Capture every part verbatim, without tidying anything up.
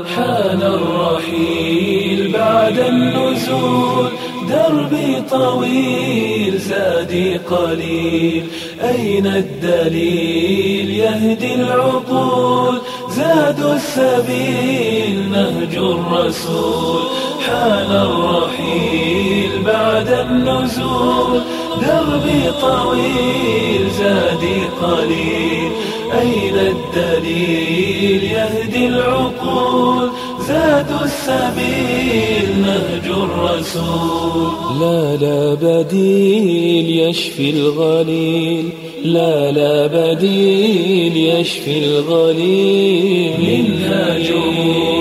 حان الرحيل بعد النزول، دربي طويل زادي قليل، أين الدليل يهدي العقول؟ زاد السبيل نهج الرسول. حان الرحيل بعد النزول، دربي طويل زادي قليل، أين الدليل يهدي العقول؟ زاد السبيل نهج الرسول. لا لا بديل يشفي الغليل، لا لا بديل يشفي الغليل. منهاجه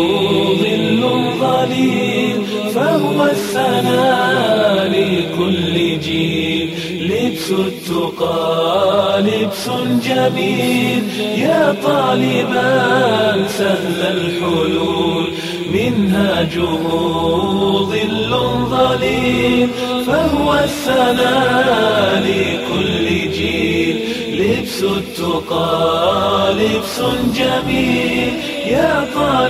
ظل ظليل، فهو السنا لكل جيل. لبس التقى لبس جميل، يا طالبا سهل الحلول. منهاجه ظل ظليل، فهو السنا لكل جيل. لبس التقى لبس جميل، يا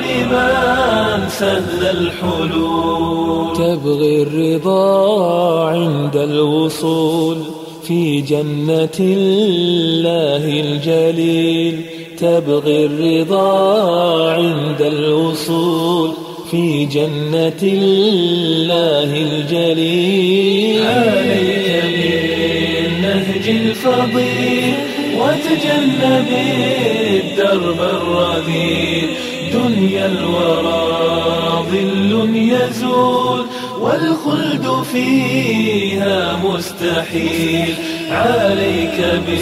طالبا سهل الحلول. تبغي الرضا عند الوصول في جنة الله الجليل. تبغي الرضا عند الوصول في جنة الله الجليل. عليك بالنهج الفضيل، وتجنب الدرب الرذيل. دنيا الورى ظل يزول، والخلد فيها مستحيل. عليك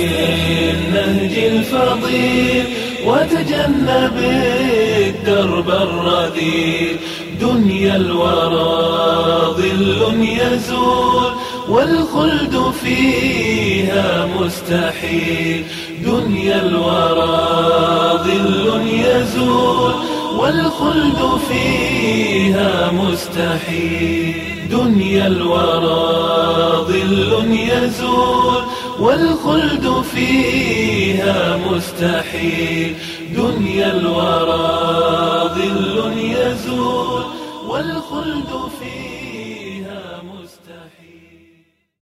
بالنهج الفضيل، وتجنب الدرب الرذيل. دنيا الورى ظل يزول، والخلد فيها مستحيل. دنيا الورى ظل يزول، والخلد فيها مستحيل. دنيا الورى ظل يزول، والخلد فيها مستحيل. دنيا الورى ظل يزول، والخلد فيها